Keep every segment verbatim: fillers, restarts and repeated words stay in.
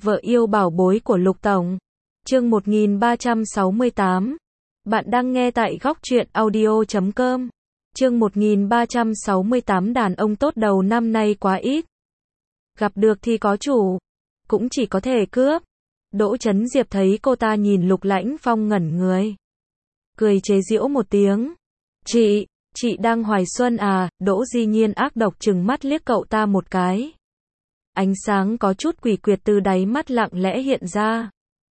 Vợ yêu bảo bối của Lục Tổng. Chương một nghìn ba trăm sáu mươi tám. Bạn đang nghe tại góc truyện audio chấm com. Chương một nghìn ba trăm sáu mươi tám. Đàn ông tốt đầu năm nay quá ít. Gặp được thì có chủ, cũng chỉ có thể cướp. Đỗ Chấn Diệp thấy cô ta nhìn Lục Lãnh Phong ngẩn người, cười chế giễu một tiếng. Chị, chị đang hoài xuân à? Đỗ Di Nhiên ác độc trừng mắt liếc cậu ta một cái. Ánh sáng có chút quỷ quyệt từ đáy mắt lặng lẽ hiện ra.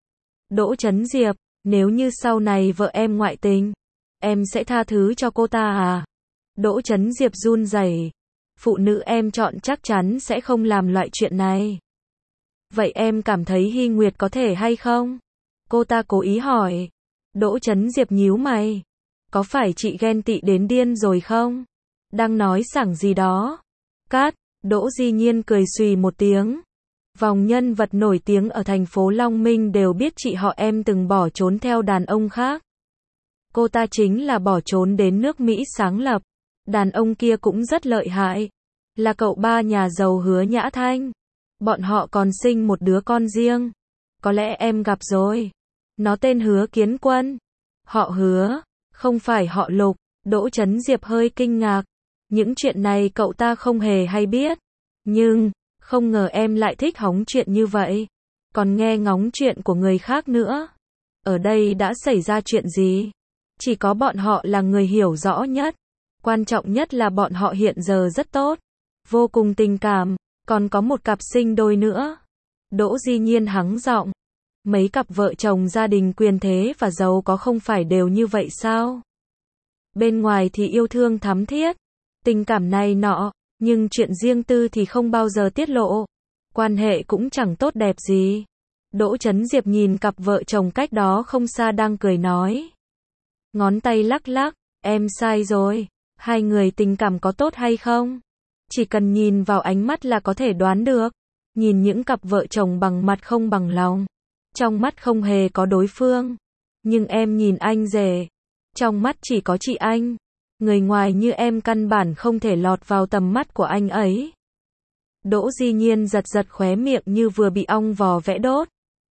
Đỗ Chấn Diệp, nếu như sau này vợ em ngoại tình, em sẽ tha thứ cho cô ta à? Đỗ Chấn Diệp run rẩy. Phụ nữ em chọn chắc chắn sẽ không làm loại chuyện này. Vậy em cảm thấy Hy Nguyệt có thể hay không? Cô ta cố ý hỏi. Đỗ Chấn Diệp nhíu mày. Có phải chị ghen tị đến điên rồi không? Đang nói sảng gì đó? Cát. Đỗ Di Nhiên cười xùy một tiếng. Vòng nhân vật nổi tiếng ở thành phố Long Minh đều biết chị họ em từng bỏ trốn theo đàn ông khác. Cô ta chính là bỏ trốn đến nước Mỹ sáng lập. Đàn ông kia cũng rất lợi hại. Là cậu ba nhà giàu Hứa Nhã Thanh. Bọn họ còn sinh một đứa con riêng. Có lẽ em gặp rồi. Nó tên Hứa Kiến Quân. Họ Hứa, không phải họ Lục. Đỗ Chấn Diệp hơi kinh ngạc. Những chuyện này cậu ta không hề hay biết. Nhưng, không ngờ em lại thích hóng chuyện như vậy. Còn nghe ngóng chuyện của người khác nữa. Ở đây đã xảy ra chuyện gì? Chỉ có bọn họ là người hiểu rõ nhất. Quan trọng nhất là bọn họ hiện giờ rất tốt. Vô cùng tình cảm. Còn có một cặp sinh đôi nữa. Đỗ Di Nhiên hắng giọng. Mấy cặp vợ chồng gia đình quyền thế và giàu có không phải đều như vậy sao? Bên ngoài thì yêu thương thắm thiết, tình cảm này nọ, nhưng chuyện riêng tư thì không bao giờ tiết lộ. Quan hệ cũng chẳng tốt đẹp gì. Đỗ Chấn Diệp nhìn cặp vợ chồng cách đó không xa đang cười nói. Ngón tay lắc lắc, em sai rồi. Hai người tình cảm có tốt hay không? Chỉ cần nhìn vào ánh mắt là có thể đoán được. Nhìn những cặp vợ chồng bằng mặt không bằng lòng. Trong mắt không hề có đối phương. Nhưng em nhìn anh rể. Trong mắt chỉ có chị anh. Người ngoài như em căn bản không thể lọt vào tầm mắt của anh ấy. Đỗ Di Nhiên giật giật khóe miệng như vừa bị ong vò vẽ đốt.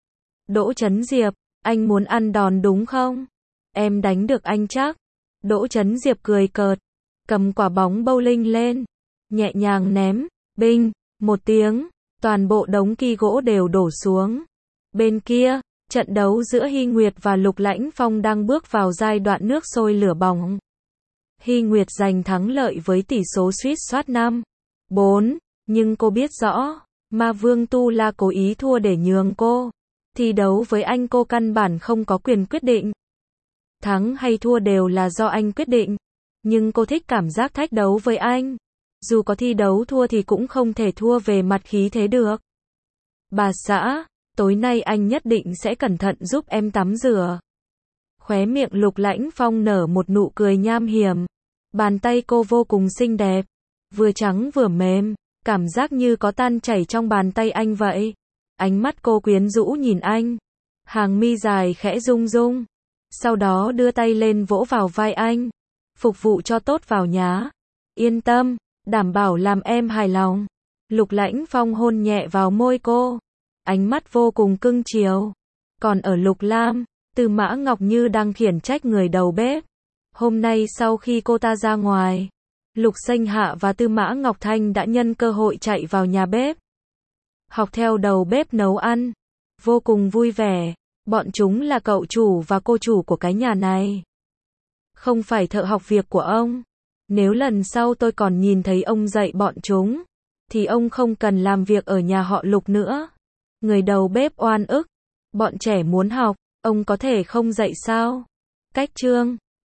Đỗ Chấn Diệp, anh muốn ăn đòn đúng không? Em đánh được anh chắc. Đỗ Chấn Diệp cười cợt. Cầm quả bóng bowling lên. Nhẹ nhàng ném. Binh. Một tiếng. Toàn bộ đống ki gỗ đều đổ xuống. Bên kia, trận đấu giữa Hy Nguyệt và Lục Lãnh Phong đang bước vào giai đoạn nước sôi lửa bỏng. Hy Nguyệt giành thắng lợi với tỷ số suýt soát năm bốn, nhưng cô biết rõ, Ma Vương Tu La cố ý thua để nhường cô. Thi đấu với anh cô căn bản không có quyền quyết định. Thắng hay thua đều là do anh quyết định. Nhưng cô thích cảm giác thách đấu với anh. Dù có thi đấu thua thì cũng không thể thua về mặt khí thế được. Bà xã, tối nay anh nhất định sẽ cẩn thận giúp em tắm rửa. Khóe miệng Lục Lãnh Phong nở một nụ cười nham hiểm. Bàn tay cô vô cùng xinh đẹp. Vừa trắng vừa mềm. Cảm giác như có tan chảy trong bàn tay anh vậy. Ánh mắt cô quyến rũ nhìn anh. Hàng mi dài khẽ rung rung. Sau đó đưa tay lên vỗ vào vai anh. Phục vụ cho tốt vào nhá. Yên tâm, đảm bảo làm em hài lòng. Lục Lãnh Phong hôn nhẹ vào môi cô. Ánh mắt vô cùng cưng chiều. Còn ở Lục Lam, Tư Mã Ngọc Như đang khiển trách người đầu bếp. Hôm nay sau khi cô ta ra ngoài, Lục Xanh Hạ và Tư Mã Ngọc Thanh đã nhân cơ hội chạy vào nhà bếp. Học theo đầu bếp nấu ăn. Vô cùng vui vẻ. Bọn chúng là cậu chủ và cô chủ của cái nhà này. Không phải thợ học việc của ông. Nếu lần sau tôi còn nhìn thấy ông dạy bọn chúng, thì ông không cần làm việc ở nhà họ Lục nữa. Người đầu bếp oan ức. Bọn trẻ muốn học, ông có thể không dạy sao? Cách chương